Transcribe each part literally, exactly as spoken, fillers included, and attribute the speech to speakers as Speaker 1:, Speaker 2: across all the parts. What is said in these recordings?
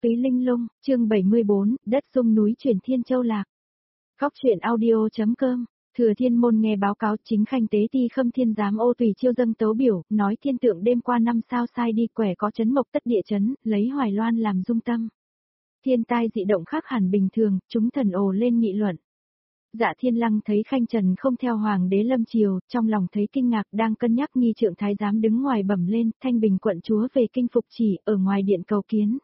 Speaker 1: túy linh lung, chương bảy mươi bốn, đất rung núi chuyển Thiên Châu Lạc. Góc truyện audio.com, Thừa Thiên Môn nghe báo cáo chính khanh tế ti Khâm Thiên giám ô tùy chiêu dâng tấu biểu, nói thiên tượng đêm qua năm sao sai đi quẻ có chấn mộc tất địa chấn, lấy Hoài Loan làm dung tâm. Thiên tai dị động khác hẳn bình thường, chúng thần ồ lên nghị luận. Dạ Thiên Lăng thấy Khanh Trần không theo Hoàng đế lâm triều, trong lòng thấy kinh ngạc, đang cân nhắc nghi trượng thái giám đứng ngoài bẩm lên, Thanh Bình quận chúa về kinh phục chỉ, ở ngoài điện cầu kiến.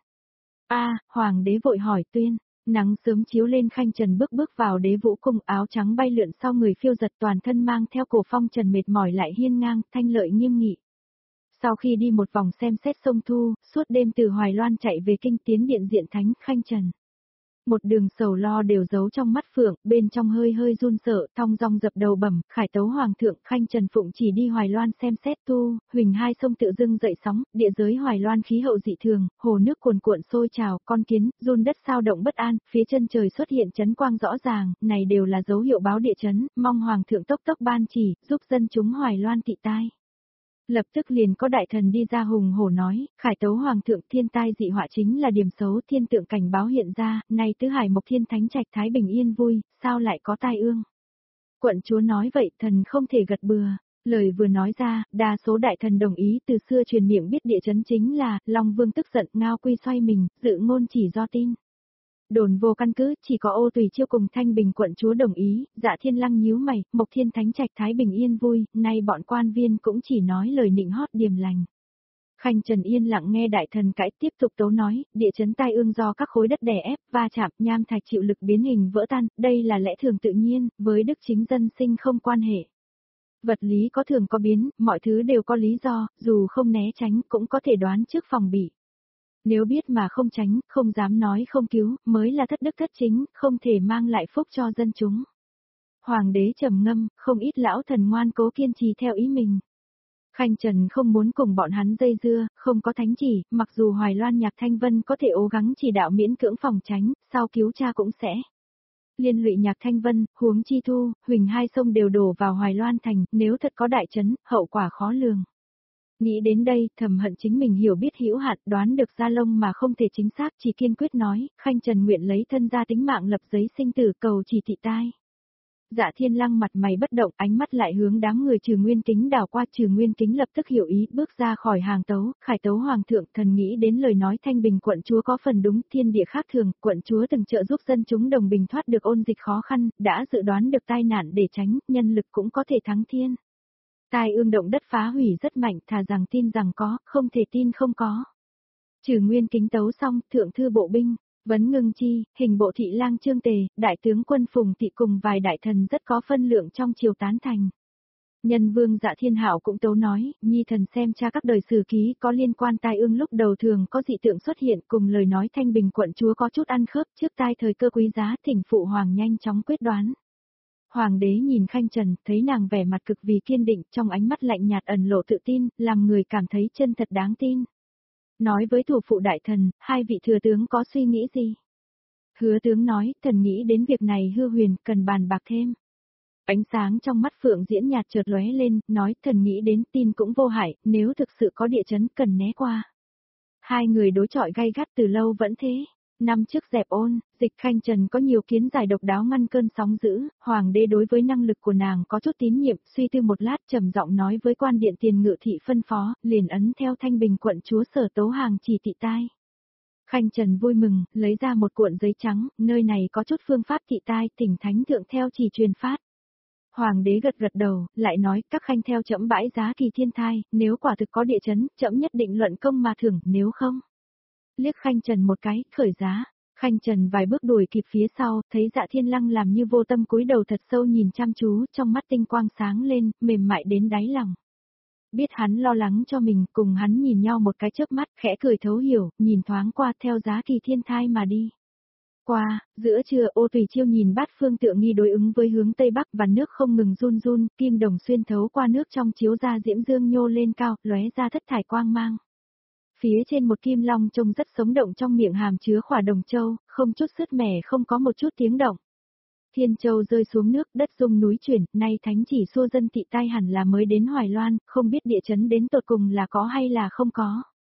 Speaker 1: A, Hoàng đế vội hỏi tuyên, nắng sớm chiếu lên, Khanh Trần bước bước vào đế vũ cung, áo trắng bay lượn sau người phiêu giật, toàn thân mang theo cổ phong trần mệt mỏi lại hiên ngang, thanh lợi nghiêm nghị. Sau khi đi một vòng xem xét sông Thu, suốt đêm từ Hoài Loan chạy về kinh tiến điện diện thánh, Khanh Trần. Một đường sầu lo đều giấu trong mắt phượng, bên trong hơi hơi run sợ, thong dong dập đầu bẩm, khải tấu hoàng thượng, Khanh Trần Phụng chỉ đi Hoài Loan xem xét tu, huỳnh hai sông tự dưng dậy sóng, địa giới Hoài Loan khí hậu dị thường, hồ nước cuồn cuộn sôi trào, con kiến, run đất sao động bất an, phía chân trời xuất hiện chấn quang rõ ràng, này đều là dấu hiệu báo địa chấn, mong hoàng thượng tốc tốc ban chỉ, giúp dân chúng Hoài Loan tị tai. Lập tức liền có đại thần đi ra hùng hổ nói, khải tấu hoàng thượng, thiên tai dị họa chính là điểm xấu, thiên tượng cảnh báo hiện ra, nay tứ hải mộc thiên thánh trạch thái bình yên vui, sao lại có tai ương. Quận chúa nói vậy, thần không thể gật bừa, lời vừa nói ra, đa số đại thần đồng ý, từ xưa truyền miệng biết địa chấn chính là, Long Vương tức giận, ngao quy xoay mình, dự ngôn chỉ do tin. Đồn vô căn cứ, chỉ có ô tùy chiêu cùng Thanh Bình quận chúa đồng ý, Dạ Thiên Lăng nhíu mày, mộc thiên thánh trạch thái bình yên vui, nay bọn quan viên cũng chỉ nói lời nịnh hót điềm lành. Khanh Trần yên lặng nghe đại thần cãi, tiếp tục tấu nói, địa chấn tai ương do các khối đất đè ép, va chạm, nham thạch chịu lực biến hình vỡ tan, đây là lẽ thường tự nhiên, với đức chính dân sinh không quan hệ. Vật lý có thường có biến, mọi thứ đều có lý do, dù không né tránh cũng có thể đoán trước phòng bị. Nếu biết mà không tránh, không dám nói không cứu, mới là thất đức thất chính, không thể mang lại phúc cho dân chúng. Hoàng đế trầm ngâm, không ít lão thần ngoan cố kiên trì theo ý mình. Khanh Trần không muốn cùng bọn hắn dây dưa, không có thánh chỉ, mặc dù Hoài Loan Nhạc Thanh Vân có thể cố gắng chỉ đạo miễn cưỡng phòng tránh, sau cứu cha cũng sẽ liên lụy Nhạc Thanh Vân, huống chi thu, huỳnh hai sông đều đổ vào Hoài Loan thành, nếu thật có đại chấn, hậu quả khó lường. Nghĩ đến đây, thầm hận chính mình hiểu biết hữu hạn, đoán được ra lông mà không thể chính xác, chỉ kiên quyết nói, Khanh Trần nguyện lấy thân ra tính mạng lập giấy sinh tử cầu chỉ thị tai. Dạ Thiên Lăng mặt mày bất động, ánh mắt lại hướng đám người Trừ Nguyên Kính đảo qua, Trừ Nguyên Kính lập tức hiểu ý, bước ra khỏi hàng tấu, khải tấu hoàng thượng, thần nghĩ đến lời nói Thanh Bình quận chúa có phần đúng, thiên địa khác thường, quận chúa từng trợ giúp dân chúng đồng bình thoát được ôn dịch khó khăn, đã dự đoán được tai nạn để tránh, nhân lực cũng có thể thắng thiên. Tai ương động đất phá hủy rất mạnh, thà rằng tin rằng có, không thể tin không có. Trừ Nguyên Kính tấu xong, thượng thư bộ binh, Vấn Ngưng Chi, hình bộ thị lang Trương Tề, đại tướng quân Phùng Thị cùng vài đại thần rất có phân lượng trong triều tán thành. Nhân vương Dạ Thiên Hạo cũng tấu nói, nhi thần xem tra các đời sử ký có liên quan tai ương lúc đầu thường có dị tượng xuất hiện, cùng lời nói Thanh Bình quận chúa có chút ăn khớp, trước tai thời cơ quý giá, thỉnh phụ hoàng nhanh chóng quyết đoán. Hoàng đế nhìn Khanh Trần, thấy nàng vẻ mặt cực vì kiên định, trong ánh mắt lạnh nhạt ẩn lộ tự tin, làm người cảm thấy chân thật đáng tin. Nói với thủ phụ đại thần, hai vị thừa tướng có suy nghĩ gì? Hứa tướng nói, thần nghĩ đến việc này hư huyền, cần bàn bạc thêm. Ánh sáng trong mắt Phượng Diễn nhạt chợt lóe lên, nói, thần nghĩ đến tin cũng vô hại, nếu thực sự có địa chấn cần né qua. Hai người đối chọi gay gắt từ lâu vẫn thế. Năm trước dẹp ôn, Dịch Khanh Trần có nhiều kiến giải độc đáo ngăn cơn sóng dữ, hoàng đế đối với năng lực của nàng có chút tín nhiệm, suy tư một lát trầm giọng nói với quan điện tiền ngự thị phân phó, liền ấn theo Thanh Bình quận chúa sở tấu hàng chỉ thị tai. Khanh Trần vui mừng, lấy ra một cuộn giấy trắng, nơi này có chút phương pháp thị tai, thỉnh thánh thượng theo chỉ truyền phát. Hoàng đế gật gật đầu, lại nói, các khanh theo trẫm bãi giá kỳ thiên thai, nếu quả thực có địa chấn, trẫm nhất định luận công mà thưởng, nếu không. Liếc Khanh Trần một cái, khởi giá. Khanh Trần vài bước đuổi kịp phía sau, thấy Dạ Thiên Lăng làm như vô tâm cúi đầu thật sâu nhìn chăm chú, trong mắt tinh quang sáng lên, mềm mại đến đáy lòng. Biết hắn lo lắng cho mình, cùng hắn nhìn nhau một cái chớp mắt, khẽ cười thấu hiểu, nhìn thoáng qua theo giá kỳ thiên thai mà đi. Qua, giữa trưa ô tùy chiêu nhìn bát phương tượng nghi đối ứng với hướng Tây Bắc và nước không ngừng run run, kim đồng xuyên thấu qua nước trong chiếu ra diễm dương nhô lên cao, lóe ra thất thải quang mang. Phía trên một kim long trông rất sống động trong miệng hàm chứa khỏa đồng châu, không chút sứt mẻ không có một chút tiếng động. Thiên châu rơi xuống nước, đất rung núi chuyển, nay thánh chỉ xua dân thị tai hẳn là mới đến Hoài Loan, không biết địa chấn đến tột cùng là có hay là không có.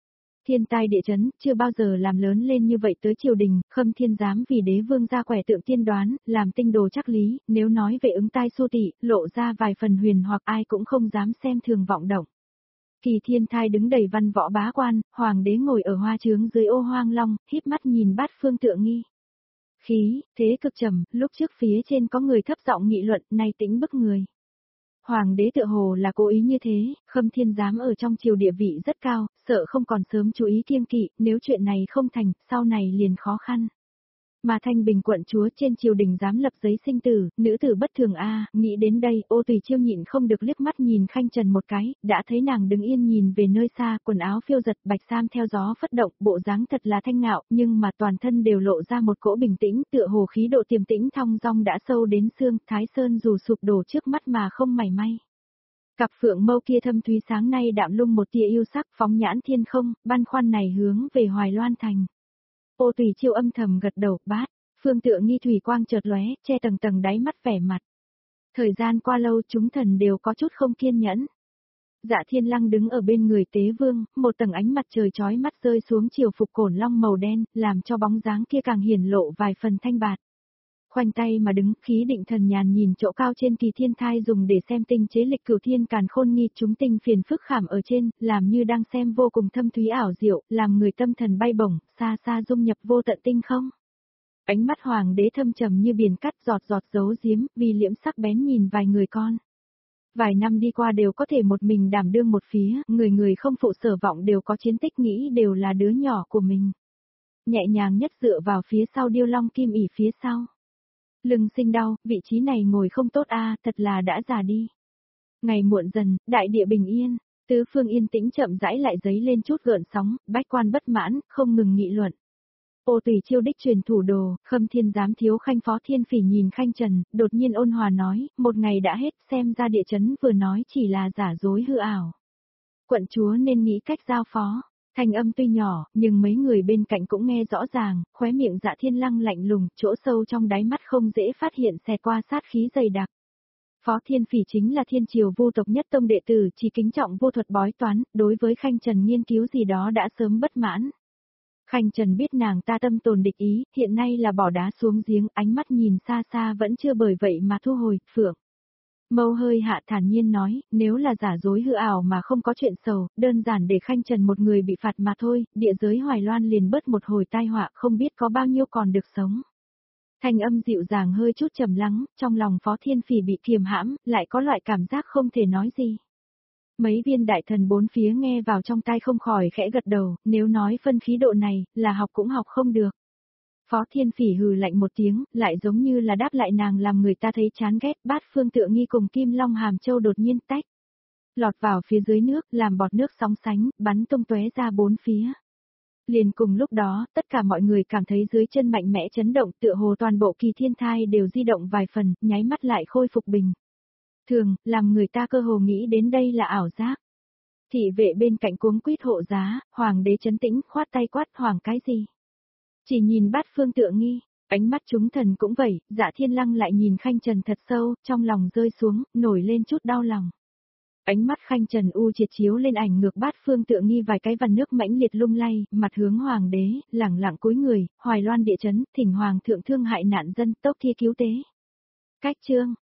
Speaker 1: Thiên tai địa chấn, chưa bao giờ làm lớn lên như vậy tới triều đình, Khâm Thiên dám vì đế vương ra quẻ tượng tiên đoán, làm tinh đồ chắc lý, nếu nói về ứng tai xu tị, lộ ra vài phần huyền hoặc ai cũng không dám xem thường vọng động. Kỳ thiên thai đứng đầy văn võ bá quan, hoàng đế ngồi ở hoa trướng dưới ô hoang long, híp mắt nhìn bát phương tượng nghi. Khí, thế cực trầm, lúc trước phía trên có người thấp giọng nghị luận, nay tĩnh bức người. Hoàng đế tựa hồ là cố ý như thế, Khâm Thiên giám ở trong triều địa vị rất cao, sợ không còn sớm chú ý kiêng kỵ, nếu chuyện này không thành, sau này liền khó khăn. Mà Thanh Bình quận chúa trên triều đình dám lập giấy sinh tử, nữ tử bất thường a, nghĩ đến đây, Ô Tùy Chiêu nhịn không được liếc mắt nhìn Khanh Trần một cái, đã thấy nàng đứng yên nhìn về nơi xa, quần áo phiêu giật, bạch sam theo gió phất động, bộ dáng thật là thanh ngạo, nhưng mà toàn thân đều lộ ra một cỗ bình tĩnh, tựa hồ khí độ tiềm tĩnh thong dong đã sâu đến xương, Thái Sơn dù sụp đổ trước mắt mà không mảy may. Cặp phượng mâu kia thâm thúy sáng nay đạm lung một tia yêu sắc phóng nhãn thiên không, băn khoăn này hướng về Hoài Loan thành. Ô Tùy Chiêu âm thầm gật đầu, bát, phương tượng nghi thủy quang chợt lóe, che tầng tầng đáy mắt vẻ mặt. Thời gian qua lâu chúng thần đều có chút không kiên nhẫn. Dạ Thiên Lăng đứng ở bên người Tế Vương, một tầng ánh mặt trời chói mắt rơi xuống chiều phục cổn long màu đen, làm cho bóng dáng kia càng hiển lộ vài phần thanh bạt. Khoanh tay mà đứng, khí định thần nhàn nhìn chỗ cao trên kỳ thiên thai dùng để xem tinh chế lịch cửu thiên càn khôn nghi chúng tinh phiền phức khảm ở trên, làm như đang xem vô cùng thâm thúy ảo diệu, làm người tâm thần bay bổng, xa xa dung nhập vô tận tinh không. Ánh mắt hoàng đế thâm trầm như biển cắt giọt giọt giấu giếm, vì liễm sắc bén nhìn vài người con. Vài năm đi qua đều có thể một mình đảm đương một phía, người người không phụ sở vọng đều có chiến tích nghĩ đều là đứa nhỏ của mình. Nhẹ nhàng nhất dựa vào phía sau điêu long kim ỉ phía sau. Lưng sinh đau, vị trí này ngồi không tốt a, thật là đã già đi. Ngày muộn dần, đại địa bình yên, tứ phương yên tĩnh chậm rãi lại dấy lên chút gợn sóng, bách quan bất mãn, không ngừng nghị luận. Ô Tùy Chiêu đích truyền thủ đồ, Khâm Thiên giám thiếu khanh Phó Thiên Phỉ nhìn Khanh Trần, đột nhiên ôn hòa nói, một ngày đã hết, xem ra địa chấn vừa nói chỉ là giả dối hư ảo. Quận chúa nên nghĩ cách giao phó. Thanh âm tuy nhỏ, nhưng mấy người bên cạnh cũng nghe rõ ràng, khóe miệng Dạ Thiên Lăng lạnh lùng, chỗ sâu trong đáy mắt không dễ phát hiện xẹt qua sát khí dày đặc. Phó Thiên Phỉ chính là thiên triều vô tộc nhất tông đệ tử, chỉ kính trọng vô thuật bói toán, đối với Khanh Trần nghiên cứu gì đó đã sớm bất mãn. Khanh Trần biết nàng ta tâm tồn địch ý, hiện nay là bỏ đá xuống giếng, ánh mắt nhìn xa xa vẫn chưa bởi vậy mà thu hồi, phượng. Mâu hơi hạ thản nhiên nói, nếu là giả dối hư ảo mà không có chuyện sầu, đơn giản để Khanh Trần một người bị phạt mà thôi, địa giới Hoài Loan liền bớt một hồi tai họa không biết có bao nhiêu còn được sống. Thanh âm dịu dàng hơi chút trầm lắng, trong lòng Phó Thiên Phỉ bị kiềm hãm, lại có loại cảm giác không thể nói gì. Mấy viên đại thần bốn phía nghe vào trong tai không khỏi khẽ gật đầu, nếu nói phân khí độ này, là học cũng học không được. Phó Thiên Phỉ hừ lạnh một tiếng, lại giống như là đáp lại nàng làm người ta thấy chán ghét, bát phương tượng nghi cùng Kim Long Hàm Châu đột nhiên tách. Lọt vào phía dưới nước, làm bọt nước sóng sánh, bắn tung tóe ra bốn phía. Liền cùng lúc đó, tất cả mọi người cảm thấy dưới chân mạnh mẽ chấn động, tựa hồ toàn bộ kỳ thiên thai đều di động vài phần, nháy mắt lại khôi phục bình. Thường, làm người ta cơ hồ nghĩ đến đây là ảo giác. Thị vệ bên cạnh cuống quýt hộ giá, hoàng đế chấn tĩnh, khoát tay quát hoàng cái gì. Chỉ nhìn bát phương tượng nghi, ánh mắt chúng thần cũng vậy, Dạ Thiên Lăng lại nhìn Khanh Trần thật sâu, trong lòng rơi xuống, nổi lên chút đau lòng. Ánh mắt Khanh Trần u triệt chiếu lên ảnh ngược bát phương tượng nghi vài cái vằn nước mãnh liệt lung lay, mặt hướng hoàng đế, lẳng lặng cúi người, Hoài Loan địa chấn, thỉnh hoàng thượng thương hại nạn dân, tốc thi cứu tế. Cách chương